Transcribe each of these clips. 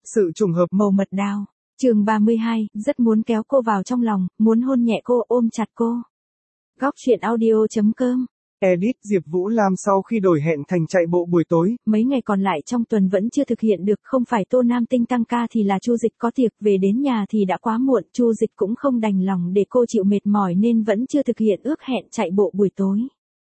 Sự trùng hợp. Màu mật đào. Chương 32, rất muốn kéo cô vào trong lòng, muốn hôn nhẹ cô, ôm chặt cô. Góc truyện audio.com. Edit Diệp Vũ Lam sau khi đổi hẹn thành chạy bộ buổi tối. Mấy ngày còn lại trong tuần vẫn chưa thực hiện được, không phải Tô Nam Tinh tăng ca thì là Chu Dịch có tiệc, về đến nhà thì đã quá muộn, Chu Dịch cũng không đành lòng để cô chịu mệt mỏi nên vẫn chưa thực hiện ước hẹn chạy bộ buổi tối.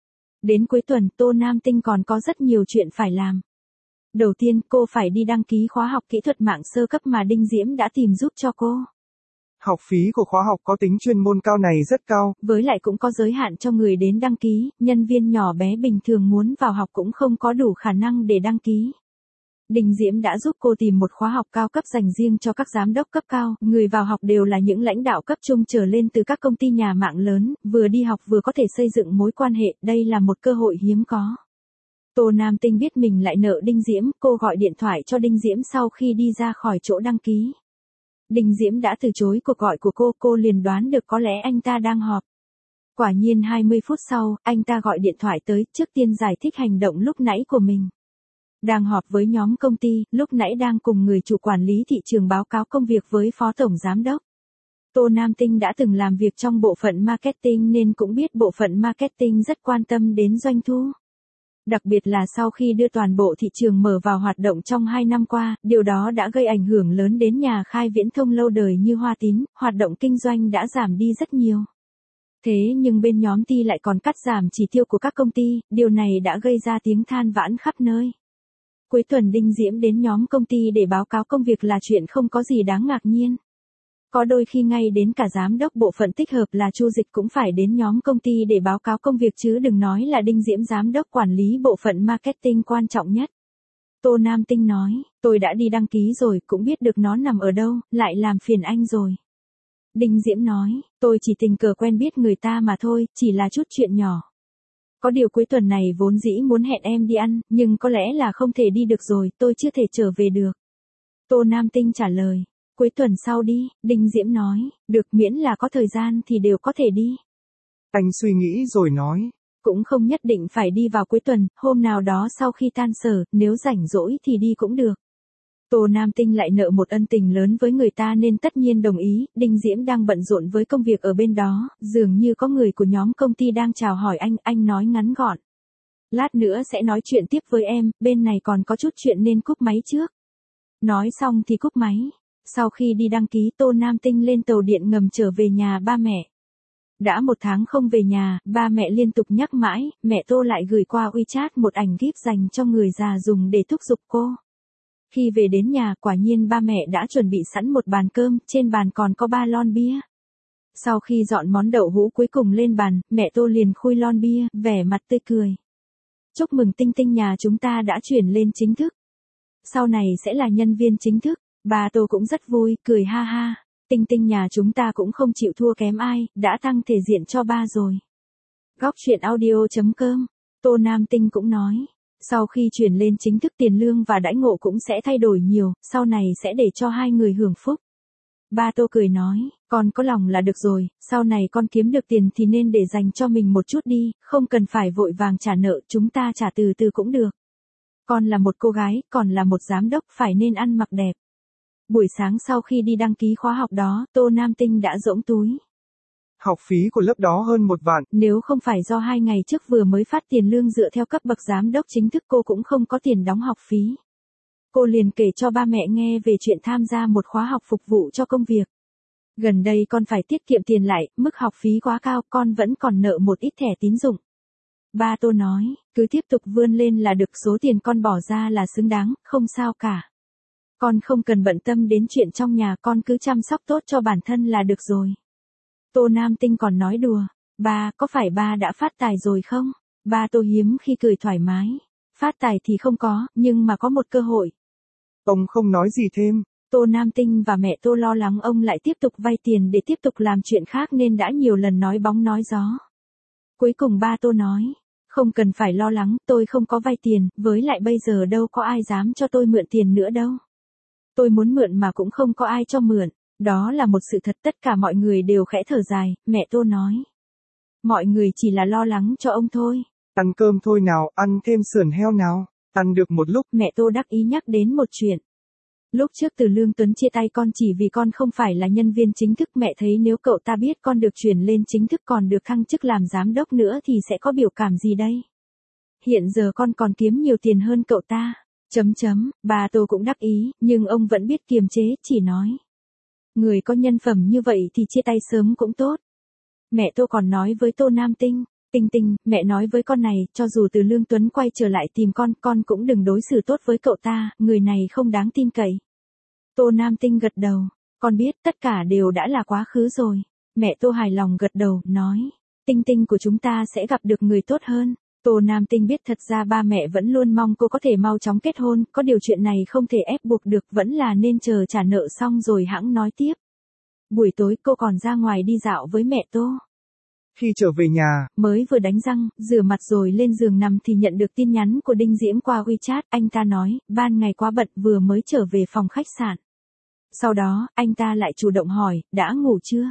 Đến cuối tuần, Tô Nam Tinh còn có rất nhiều chuyện phải làm. Đầu tiên, cô phải đi đăng ký khóa học kỹ thuật mạng sơ cấp mà Đinh Diễm đã tìm giúp cho cô. Học phí của khóa học có tính chuyên môn cao này rất cao. Với lại cũng có giới hạn cho người đến đăng ký, nhân viên nhỏ bé bình thường muốn vào học cũng không có đủ khả năng để đăng ký. Đinh Diễm đã giúp cô tìm một khóa học cao cấp dành riêng cho các giám đốc cấp cao, người vào học đều là những lãnh đạo cấp trung trở lên từ các công ty nhà mạng lớn, vừa đi học vừa có thể xây dựng mối quan hệ, đây là một cơ hội hiếm có. Tô Nam Tinh biết mình lại nợ Đinh Diễm, cô gọi điện thoại cho Đinh Diễm sau khi đi ra khỏi chỗ đăng ký. Đinh Diễm đã từ chối cuộc gọi của cô liền đoán được có lẽ anh ta đang họp. Quả nhiên 20 phút sau, anh ta gọi điện thoại tới, trước tiên giải thích hành động lúc nãy của mình. Đang họp với nhóm công ty, lúc nãy đang cùng người chủ quản lý thị trường báo cáo công việc với phó tổng giám đốc. Tô Nam Tinh đã từng làm việc trong bộ phận marketing nên cũng biết bộ phận marketing rất quan tâm đến doanh thu. Đặc biệt là sau khi đưa toàn bộ thị trường mở vào hoạt động trong 2 năm qua, điều đó đã gây ảnh hưởng lớn đến nhà khai viễn thông lâu đời như Hoa Tín, hoạt động kinh doanh đã giảm đi rất nhiều. Thế nhưng bên nhóm ty lại còn cắt giảm chỉ tiêu của các công ty, điều này đã gây ra tiếng than vãn khắp nơi. Cuối tuần Đinh Diễm đến nhóm công ty để báo cáo công việc là chuyện không có gì đáng ngạc nhiên. Có đôi khi ngay đến cả giám đốc bộ phận tích hợp là Chu Dịch cũng phải đến nhóm công ty để báo cáo công việc chứ đừng nói là Đinh Diễm giám đốc quản lý bộ phận marketing quan trọng nhất. Tô Nam Tinh nói, tôi đã đi đăng ký rồi, cũng biết được nó nằm ở đâu, lại làm phiền anh rồi. Đinh Diễm nói, tôi chỉ tình cờ quen biết người ta mà thôi, chỉ là chút chuyện nhỏ. Có điều cuối tuần này vốn dĩ muốn hẹn em đi ăn, nhưng có lẽ là không thể đi được rồi, tôi chưa thể trở về được. Tô Nam Tinh trả lời. Cuối tuần sau đi, Đinh Diễm nói, được miễn là có thời gian thì đều có thể đi. Anh suy nghĩ rồi nói. Cũng không nhất định phải đi vào cuối tuần, hôm nào đó sau khi tan sở, nếu rảnh rỗi thì đi cũng được. Tô Nam Tinh lại nợ một ân tình lớn với người ta nên tất nhiên đồng ý, Đinh Diễm đang bận rộn với công việc ở bên đó, dường như có người của nhóm công ty đang chào hỏi anh nói ngắn gọn. Lát nữa sẽ nói chuyện tiếp với em, bên này còn có chút chuyện nên cúp máy trước. Nói xong thì cúp máy. Sau khi đi đăng ký Tô Nam Tinh lên tàu điện ngầm trở về nhà ba mẹ. Đã 1 tháng không về nhà, ba mẹ liên tục nhắc mãi, mẹ Tô lại gửi qua WeChat một ảnh gif dành cho người già dùng để thúc giục cô. Khi về đến nhà, quả nhiên ba mẹ đã chuẩn bị sẵn một bàn cơm, trên bàn còn có 3 lon bia. Sau khi dọn món đậu hũ cuối cùng lên bàn, mẹ Tô liền khui lon bia, vẻ mặt tươi cười. Chúc mừng Tinh Tinh nhà chúng ta đã chuyển lên chính thức. Sau này sẽ là nhân viên chính thức. Bà Tô cũng rất vui, cười ha ha. Tinh Tinh nhà chúng ta cũng không chịu thua kém ai, đã tăng thể diện cho ba rồi. Góc truyện audio.com. Tô Nam Tinh cũng nói, sau khi chuyển lên chính thức tiền lương và đãi ngộ cũng sẽ thay đổi nhiều, sau này sẽ để cho hai người hưởng phúc. Ba Tô cười nói, con có lòng là được rồi, sau này con kiếm được tiền thì nên để dành cho mình một chút đi, không cần phải vội vàng trả nợ, chúng ta trả từ từ cũng được. Con là một cô gái, còn là một giám đốc phải nên ăn mặc đẹp. Buổi sáng sau khi đi đăng ký khóa học đó, Tô Nam Tinh đã rỗng túi. Học phí của lớp đó hơn 1 vạn. Nếu không phải do 2 ngày trước vừa mới phát tiền lương dựa theo cấp bậc giám đốc chính thức cô cũng không có tiền đóng học phí. Cô liền kể cho ba mẹ nghe về chuyện tham gia một khóa học phục vụ cho công việc. Gần đây con phải tiết kiệm tiền lại, mức học phí quá cao, con vẫn còn nợ một ít thẻ tín dụng. Ba Tô nói, cứ tiếp tục vươn lên là được, số tiền con bỏ ra là xứng đáng, không sao cả. Con không cần bận tâm đến chuyện trong nhà, con cứ chăm sóc tốt cho bản thân là được rồi. Tô Nam Tinh còn nói đùa, ba, có phải ba đã phát tài rồi không? Ba Tô hiếm khi cười thoải mái. Phát tài thì không có, nhưng mà có một cơ hội. Ông không nói gì thêm. Tô Nam Tinh và mẹ Tô lo lắng ông lại tiếp tục vay tiền để tiếp tục làm chuyện khác nên đã nhiều lần nói bóng nói gió. Cuối cùng ba Tô nói, không cần phải lo lắng, tôi không có vay tiền, với lại bây giờ đâu có ai dám cho tôi mượn tiền nữa đâu. Tôi muốn mượn mà cũng không có ai cho mượn, đó là một sự thật. Tất cả mọi người đều khẽ thở dài, mẹ Tô nói. Mọi người chỉ là lo lắng cho ông thôi. Ăn cơm thôi nào, ăn thêm sườn heo nào, ăn được một lúc. Mẹ Tô đắc ý nhắc đến một chuyện. Lúc trước Từ Lương Tuấn chia tay con chỉ vì con không phải là nhân viên chính thức, mẹ thấy nếu cậu ta biết con được chuyển lên chính thức còn được thăng chức làm giám đốc nữa thì sẽ có biểu cảm gì đây? Hiện giờ con còn kiếm nhiều tiền hơn cậu ta. Bà Tô cũng đắc ý, nhưng ông vẫn biết kiềm chế, chỉ nói. Người có nhân phẩm như vậy thì chia tay sớm cũng tốt. Mẹ Tô còn nói với Tô Nam Tinh, Tinh, mẹ nói với con này, cho dù Từ Lương Tuấn quay trở lại tìm con cũng đừng đối xử tốt với cậu ta, người này không đáng tin cậy. Tô Nam Tinh gật đầu, con biết tất cả đều đã là quá khứ rồi. Mẹ Tô hài lòng gật đầu, nói, Tinh của chúng ta sẽ gặp được người tốt hơn. Tô Nam Tinh biết thật ra ba mẹ vẫn luôn mong cô có thể mau chóng kết hôn, có điều chuyện này không thể ép buộc được, vẫn là nên chờ trả nợ xong rồi hẵng nói tiếp. Buổi tối cô còn ra ngoài đi dạo với mẹ Tô. Khi trở về nhà, mới vừa đánh răng, rửa mặt rồi lên giường nằm thì nhận được tin nhắn của Đinh Diễm qua WeChat, anh ta nói, ban ngày quá bận vừa mới trở về phòng khách sạn. Sau đó, anh ta lại chủ động hỏi, đã ngủ chưa?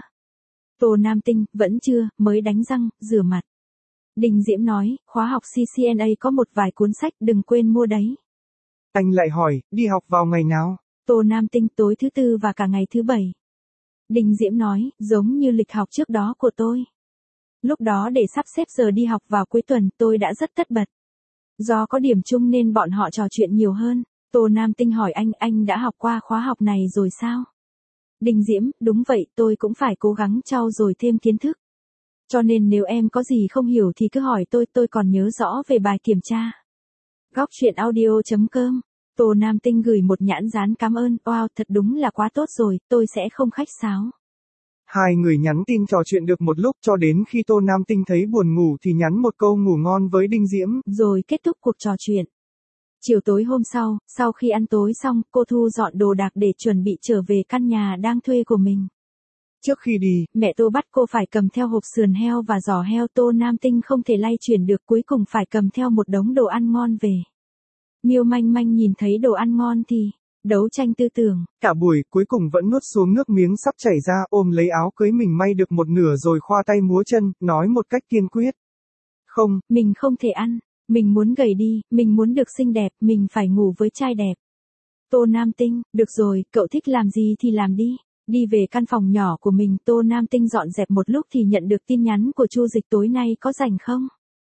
Tô Nam Tinh, vẫn chưa, mới đánh răng, rửa mặt. Đinh Diễm nói, khóa học CCNA có một vài cuốn sách đừng quên mua đấy. Anh lại hỏi, đi học vào ngày nào? Tô Nam Tinh, tối thứ tư và cả ngày thứ bảy. Đinh Diễm nói, giống như lịch học trước đó của tôi. Lúc đó để sắp xếp giờ đi học vào cuối tuần tôi đã rất tất bật. Do có điểm chung nên bọn họ trò chuyện nhiều hơn. Tô Nam Tinh hỏi anh đã học qua khóa học này rồi sao? Đinh Diễm, đúng vậy, tôi cũng phải cố gắng trau dồi thêm kiến thức. Cho nên nếu em có gì không hiểu thì cứ hỏi tôi còn nhớ rõ về bài kiểm tra. Góc truyện audio.com. Tô Nam Tinh gửi một nhãn dán cảm ơn, wow, thật đúng là quá tốt rồi, tôi sẽ không khách sáo. Hai người nhắn tin trò chuyện được một lúc cho đến khi Tô Nam Tinh thấy buồn ngủ thì nhắn một câu ngủ ngon với Đinh Diễm. Rồi kết thúc cuộc trò chuyện. Chiều tối hôm sau khi ăn tối xong, cô thu dọn đồ đạc để chuẩn bị trở về căn nhà đang thuê của mình. Trước khi đi, mẹ Tô bắt cô phải cầm theo hộp sườn heo và giò heo. Tô Nam Tinh không thể lay chuyển được, cuối cùng phải cầm theo một đống đồ ăn ngon về. Miêu Manh Manh nhìn thấy đồ ăn ngon thì đấu tranh tư tưởng. Cả buổi cuối cùng vẫn nuốt xuống nước miếng sắp chảy ra, ôm lấy áo cưới mình may được một nửa rồi khoa tay múa chân, nói một cách kiên quyết. Không, mình không thể ăn, mình muốn gầy đi, mình muốn được xinh đẹp, mình phải ngủ với trai đẹp. Tô Nam Tinh, được rồi, cậu thích làm gì thì làm đi. Đi về căn phòng nhỏ của mình, Tô Nam Tinh dọn dẹp một lúc thì nhận được tin nhắn của Chu Dịch, tối nay có rảnh không?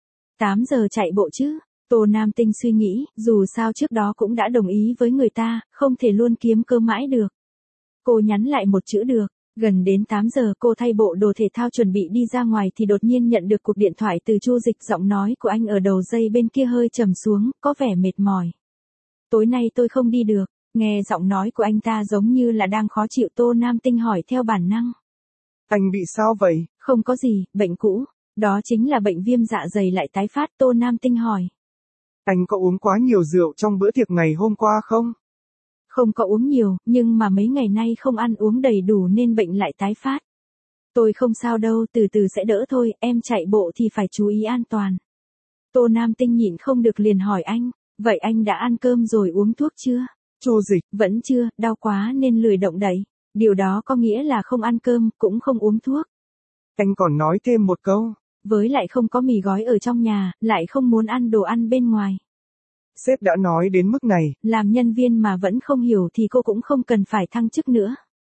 8 giờ chạy bộ chứ? Tô Nam Tinh suy nghĩ, dù sao trước đó cũng đã đồng ý với người ta, không thể luôn kiếm cớ mãi được. Cô nhắn lại một chữ được. Gần đến 8 giờ cô thay bộ đồ thể thao chuẩn bị đi ra ngoài thì đột nhiên nhận được cuộc điện thoại từ Chu Dịch, giọng nói của anh ở đầu dây bên kia hơi trầm xuống, có vẻ mệt mỏi. Tối nay tôi không đi được. Nghe giọng nói của anh ta giống như là đang khó chịu, Tô Nam Tinh hỏi theo bản năng. Anh bị sao vậy? Không có gì, bệnh cũ. Đó chính là bệnh viêm dạ dày lại tái phát. Tô Nam Tinh hỏi. Anh có uống quá nhiều rượu trong bữa tiệc ngày hôm qua không? Không có uống nhiều, nhưng mà mấy ngày nay không ăn uống đầy đủ nên bệnh lại tái phát. Tôi không sao đâu, từ từ sẽ đỡ thôi, em chạy bộ thì phải chú ý an toàn. Tô Nam Tinh nhịn không được liền hỏi anh, vậy anh đã ăn cơm rồi uống thuốc chưa? Chu Dịch, vẫn chưa, đau quá nên lười động đậy. Điều đó có nghĩa là không ăn cơm, cũng không uống thuốc. Anh còn nói thêm một câu. Với lại không có mì gói ở trong nhà, lại không muốn ăn đồ ăn bên ngoài. Sếp đã nói đến mức này. Làm nhân viên mà vẫn không hiểu thì cô cũng không cần phải thăng chức nữa.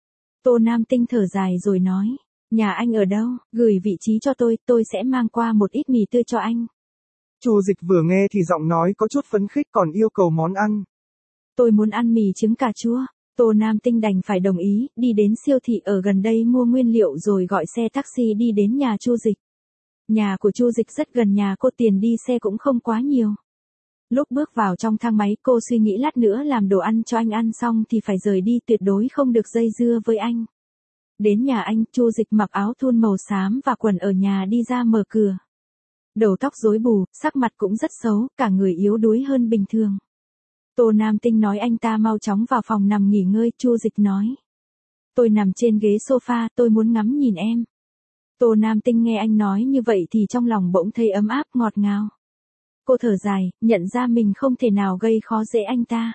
Tô Nam Tinh thở dài rồi nói, nhà anh ở đâu, gửi vị trí cho tôi sẽ mang qua một ít mì tươi cho anh. Chu Dịch vừa nghe thì giọng nói có chút phấn khích còn yêu cầu món ăn. Tôi muốn ăn mì trứng cà chua. Tô Nam Tinh đành phải đồng ý, đi đến siêu thị ở gần đây mua nguyên liệu rồi gọi xe taxi đi đến nhà Chu Dịch. Nhà của Chu Dịch rất gần nhà cô, tiền đi xe cũng không quá nhiều. Lúc bước vào trong thang máy cô suy nghĩ lát nữa làm đồ ăn cho anh ăn xong thì phải rời đi, tuyệt đối không được dây dưa với anh. Đến nhà anh, Chu Dịch mặc áo thun màu xám và quần ở nhà đi ra mở cửa. Đầu tóc rối bù, sắc mặt cũng rất xấu, cả người yếu đuối hơn bình thường. Tô Nam Tinh nói anh ta mau chóng vào phòng nằm nghỉ ngơi. Chu Dịch nói, tôi nằm trên ghế sofa, tôi muốn ngắm nhìn em. Tô Nam Tinh nghe anh nói như vậy thì trong lòng bỗng thấy ấm áp ngọt ngào. Cô thở dài, nhận ra mình không thể nào gây khó dễ anh ta.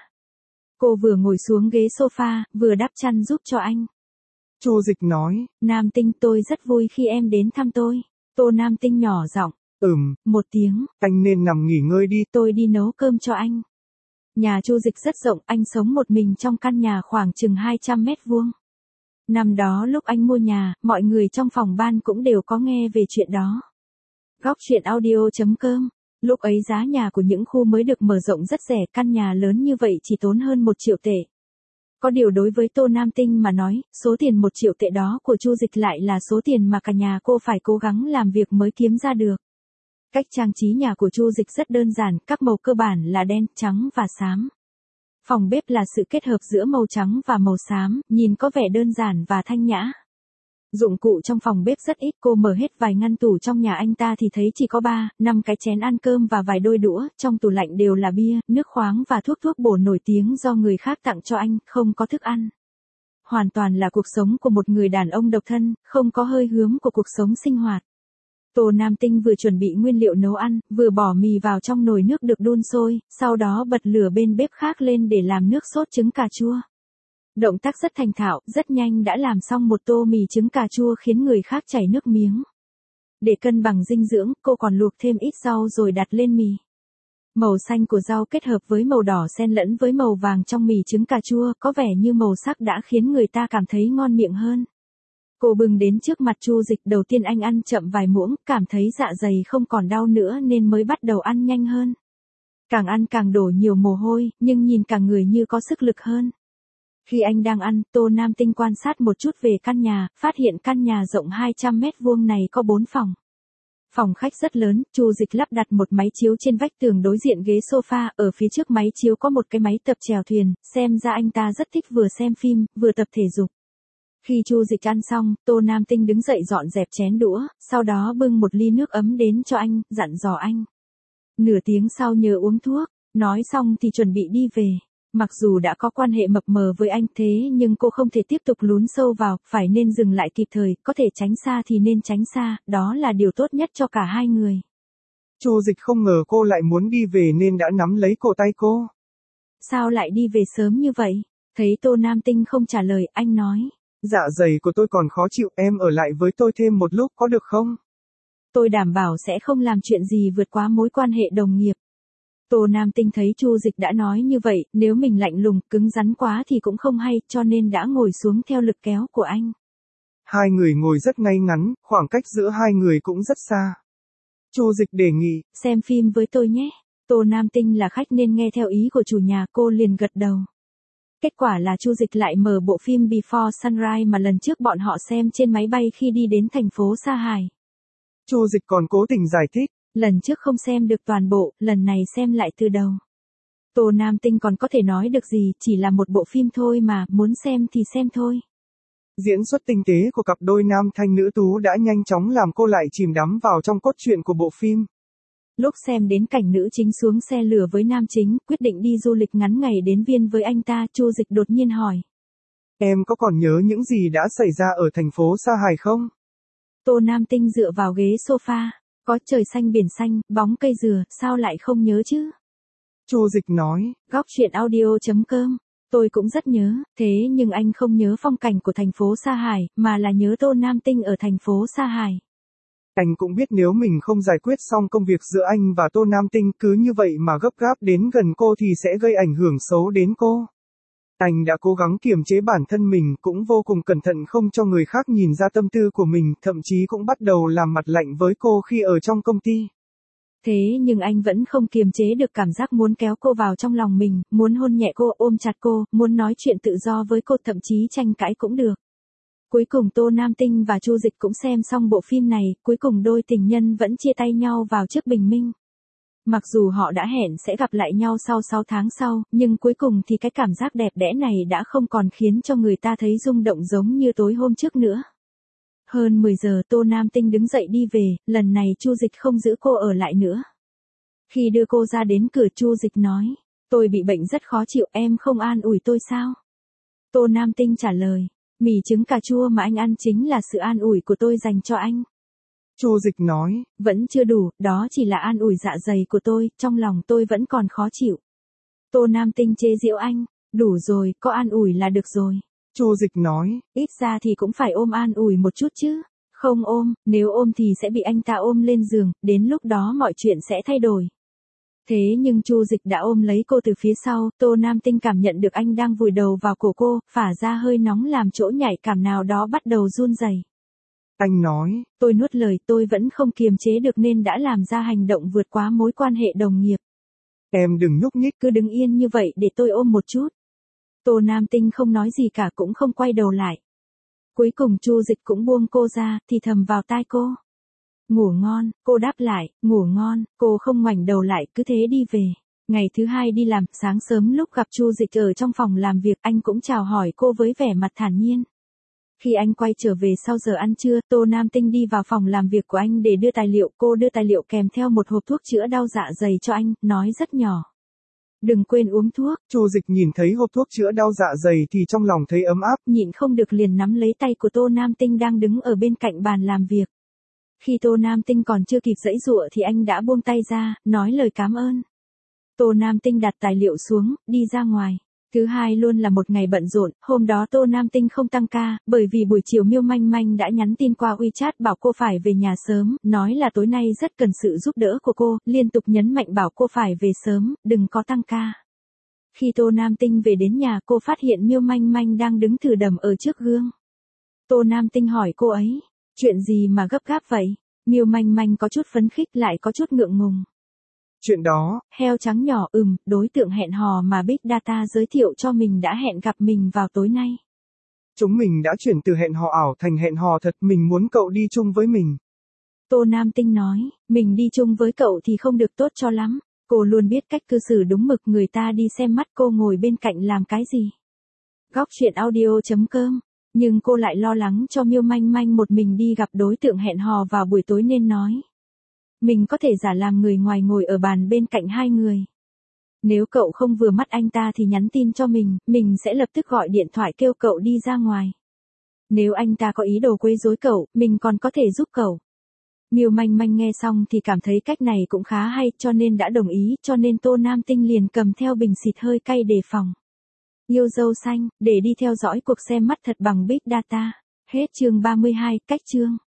Cô vừa ngồi xuống ghế sofa, vừa đắp chăn giúp cho anh. Chu Dịch nói, Nam Tinh, tôi rất vui khi em đến thăm tôi. Tô Nam Tinh nhỏ giọng, một tiếng, anh nên nằm nghỉ ngơi đi. Tôi đi nấu cơm cho anh. Nhà Chu Dịch rất rộng, anh sống một mình trong căn nhà khoảng chừng 200 mét vuông. Năm đó lúc anh mua nhà, mọi người trong phòng ban cũng đều có nghe về chuyện đó. Góc truyện audio.com. Lúc ấy giá nhà của những khu mới được mở rộng rất rẻ, căn nhà lớn như vậy chỉ tốn hơn 1 triệu tệ. Có điều đối với Tô Nam Tinh mà nói, số tiền 1 triệu tệ đó của Chu Dịch lại là số tiền mà cả nhà cô phải cố gắng làm việc mới kiếm ra được. Cách trang trí nhà của Chu Dịch rất đơn giản, các màu cơ bản là đen, trắng và xám. Phòng bếp là sự kết hợp giữa màu trắng và màu xám, nhìn có vẻ đơn giản và thanh nhã. Dụng cụ trong phòng bếp rất ít, cô mở hết vài ngăn tủ trong nhà anh ta thì thấy chỉ có 3-5 cái chén ăn cơm và vài đôi đũa, trong tủ lạnh đều là bia, nước khoáng và thuốc bổ nổi tiếng do người khác tặng cho anh, không có thức ăn. Hoàn toàn là cuộc sống của một người đàn ông độc thân, không có hơi hướng của cuộc sống sinh hoạt. Tô Nam Tinh vừa chuẩn bị nguyên liệu nấu ăn, vừa bỏ mì vào trong nồi nước được đun sôi, sau đó bật lửa bên bếp khác lên để làm nước sốt trứng cà chua. Động tác rất thành thạo, rất nhanh đã làm xong một tô mì trứng cà chua khiến người khác chảy nước miếng. Để cân bằng dinh dưỡng, cô còn luộc thêm ít rau rồi đặt lên mì. Màu xanh của rau kết hợp với màu đỏ xen lẫn với màu vàng trong mì trứng cà chua, có vẻ như màu sắc đã khiến người ta cảm thấy ngon miệng hơn. Cô bưng đến trước mặt Chu Dịch, đầu tiên anh ăn chậm vài muỗng, cảm thấy dạ dày không còn đau nữa nên mới bắt đầu ăn nhanh hơn. Càng ăn càng đổ nhiều mồ hôi, nhưng nhìn cả người như có sức lực hơn. Khi anh đang ăn, Tô Nam Tinh quan sát một chút về căn nhà, phát hiện căn nhà rộng 200 mét vuông này có 4 phòng. Phòng khách rất lớn, Chu Dịch lắp đặt một máy chiếu trên vách tường đối diện ghế sofa, ở phía trước máy chiếu có một cái máy tập chèo thuyền, xem ra anh ta rất thích vừa xem phim, vừa tập thể dục. Khi Chu Dịch ăn xong, Tô Nam Tinh đứng dậy dọn dẹp chén đũa, sau đó bưng một ly nước ấm đến cho anh, dặn dò anh. Nửa tiếng sau nhớ uống thuốc, nói xong thì chuẩn bị đi về. Mặc dù đã có quan hệ mập mờ với anh thế nhưng cô không thể tiếp tục lún sâu vào, phải nên dừng lại kịp thời, có thể tránh xa thì nên tránh xa, đó là điều tốt nhất cho cả hai người. Chu Dịch không ngờ cô lại muốn đi về nên đã nắm lấy cổ tay cô. Sao lại đi về sớm như vậy? Thấy Tô Nam Tinh không trả lời, anh nói. Dạ dày của tôi còn khó chịu, em ở lại với tôi thêm một lúc có được không? Tôi đảm bảo sẽ không làm chuyện gì vượt quá mối quan hệ đồng nghiệp. Tô Nam Tinh thấy Chu Dịch đã nói như vậy, nếu mình lạnh lùng, cứng rắn quá thì cũng không hay, cho nên đã ngồi xuống theo lực kéo của anh. Hai người ngồi rất ngay ngắn, khoảng cách giữa hai người cũng rất xa. Chu Dịch đề nghị, xem phim với tôi nhé. Tô Nam Tinh là khách nên nghe theo ý của chủ nhà, cô liền gật đầu. Kết quả là Chu Dịch lại mở bộ phim Before Sunrise mà lần trước bọn họ xem trên máy bay khi đi đến thành phố Sa Hải. Chu Dịch còn cố tình giải thích. Lần trước không xem được toàn bộ, lần này xem lại từ đầu. Tô Nam Tinh còn có thể nói được gì, chỉ là một bộ phim thôi mà, muốn xem thì xem thôi. Diễn xuất tinh tế của cặp đôi nam thanh nữ tú đã nhanh chóng làm cô lại chìm đắm vào trong cốt truyện của bộ phim. Lúc xem đến cảnh nữ chính xuống xe lửa với nam chính, quyết định đi du lịch ngắn ngày đến Viên với anh ta, Chu Dịch đột nhiên hỏi. Em có còn nhớ những gì đã xảy ra ở thành phố Sa Hải không? Tô Nam Tinh dựa vào ghế sofa. Có trời xanh biển xanh, bóng cây dừa, sao lại không nhớ chứ? Chu Dịch nói. Góc truyện audio.com. Tôi cũng rất nhớ, thế nhưng anh không nhớ phong cảnh của thành phố Sa Hải, mà là nhớ Tô Nam Tinh ở thành phố Sa Hải. Anh cũng biết nếu mình không giải quyết xong công việc giữa anh và Tô Nam Tinh cứ như vậy mà gấp gáp đến gần cô thì sẽ gây ảnh hưởng xấu đến cô. Anh đã cố gắng kiềm chế bản thân mình, cũng vô cùng cẩn thận không cho người khác nhìn ra tâm tư của mình, thậm chí cũng bắt đầu làm mặt lạnh với cô khi ở trong công ty. Thế nhưng anh vẫn không kiềm chế được cảm giác muốn kéo cô vào trong lòng mình, muốn hôn nhẹ cô, ôm chặt cô, muốn nói chuyện tự do với cô, thậm chí tranh cãi cũng được. Cuối cùng Tô Nam Tinh và Chu Dịch cũng xem xong bộ phim này, cuối cùng đôi tình nhân vẫn chia tay nhau vào trước bình minh. Mặc dù họ đã hẹn sẽ gặp lại nhau sau 6 tháng sau, nhưng cuối cùng thì cái cảm giác đẹp đẽ này đã không còn khiến cho người ta thấy rung động giống như tối hôm trước nữa. Hơn 10 giờ Tô Nam Tinh đứng dậy đi về, lần này Chu Dịch không giữ cô ở lại nữa. Khi đưa cô ra đến cửa, Chu Dịch nói, tôi bị bệnh rất khó chịu, em không an ủi tôi sao? Tô Nam Tinh trả lời, mì trứng cà chua mà anh ăn chính là sự an ủi của tôi dành cho anh. Chu Dịch nói, vẫn chưa đủ, đó chỉ là an ủi dạ dày của tôi, trong lòng tôi vẫn còn khó chịu. Tô Nam Tinh chế giễu anh, đủ rồi, có an ủi là được rồi. Chu Dịch nói, ít ra thì cũng phải ôm an ủi một chút chứ. Không ôm, nếu ôm thì sẽ bị anh ta ôm lên giường, đến lúc đó mọi chuyện sẽ thay đổi. Thế nhưng Chu Dịch đã ôm lấy cô từ phía sau, Tô Nam Tinh cảm nhận được anh đang vùi đầu vào cổ cô, phả ra hơi nóng làm chỗ nhạy cảm nào đó bắt đầu run rẩy. Anh nói. Tôi nuốt lời, tôi vẫn không kiềm chế được nên đã làm ra hành động vượt quá mối quan hệ đồng nghiệp. Em đừng nhúc nhích. Cứ đứng yên như vậy để tôi ôm một chút. Tô Nam Tinh không nói gì cả cũng không quay đầu lại. Cuối cùng Chu Dịch cũng buông cô ra, thì thầm vào tai cô. Ngủ ngon, cô đáp lại, ngủ ngon, cô không ngoảnh đầu lại cứ thế đi về. Ngày thứ hai đi làm, sáng sớm lúc gặp Chu Dịch ở trong phòng làm việc anh cũng chào hỏi cô với vẻ mặt thản nhiên. Khi anh quay trở về sau giờ ăn trưa, Tô Nam Tinh đi vào phòng làm việc của anh để đưa tài liệu. Cô đưa tài liệu kèm theo một hộp thuốc chữa đau dạ dày cho anh, nói rất nhỏ. Đừng quên uống thuốc. Chu Dịch nhìn thấy hộp thuốc chữa đau dạ dày thì trong lòng thấy ấm áp. Nhịn không được liền nắm lấy tay của Tô Nam Tinh đang đứng ở bên cạnh bàn làm việc. Khi Tô Nam Tinh còn chưa kịp giãy giụa thì anh đã buông tay ra, nói lời cảm ơn. Tô Nam Tinh đặt tài liệu xuống, đi ra ngoài. Thứ hai luôn là một ngày bận rộn, hôm đó Tô Nam Tinh không tăng ca, bởi vì buổi chiều Miêu Manh Manh đã nhắn tin qua WeChat bảo cô phải về nhà sớm, nói là tối nay rất cần sự giúp đỡ của cô, liên tục nhấn mạnh bảo cô phải về sớm, đừng có tăng ca. Khi Tô Nam Tinh về đến nhà cô phát hiện Miêu Manh Manh đang đứng thử đầm ở trước gương. Tô Nam Tinh hỏi cô ấy, chuyện gì mà gấp gáp vậy? Miêu Manh Manh có chút phấn khích lại có chút ngượng ngùng. Chuyện đó, heo trắng nhỏ đối tượng hẹn hò mà Big Data giới thiệu cho mình đã hẹn gặp mình vào tối nay. Chúng mình đã chuyển từ hẹn hò ảo thành hẹn hò thật, mình muốn cậu đi chung với mình. Tô Nam Tinh nói, mình đi chung với cậu thì không được tốt cho lắm. Cô luôn biết cách cư xử đúng mực, người ta đi xem mắt cô ngồi bên cạnh làm cái gì. Góc chuyện audio.com. Nhưng cô lại lo lắng cho Miêu Manh Manh một mình đi gặp đối tượng hẹn hò vào buổi tối nên nói. Mình có thể giả làm người ngoài ngồi ở bàn bên cạnh hai người. Nếu cậu không vừa mắt anh ta thì nhắn tin cho mình sẽ lập tức gọi điện thoại kêu cậu đi ra ngoài. Nếu anh ta có ý đồ quấy rối cậu, mình còn có thể giúp cậu. Miêu Manh Manh nghe xong thì cảm thấy cách này cũng khá hay cho nên đã đồng ý, cho nên Tô Nam Tinh liền cầm theo bình xịt hơi cay đề phòng. Yêu dâu xanh, để đi theo dõi cuộc xem mắt thật bằng Big Data. Hết chương 32, cách chương.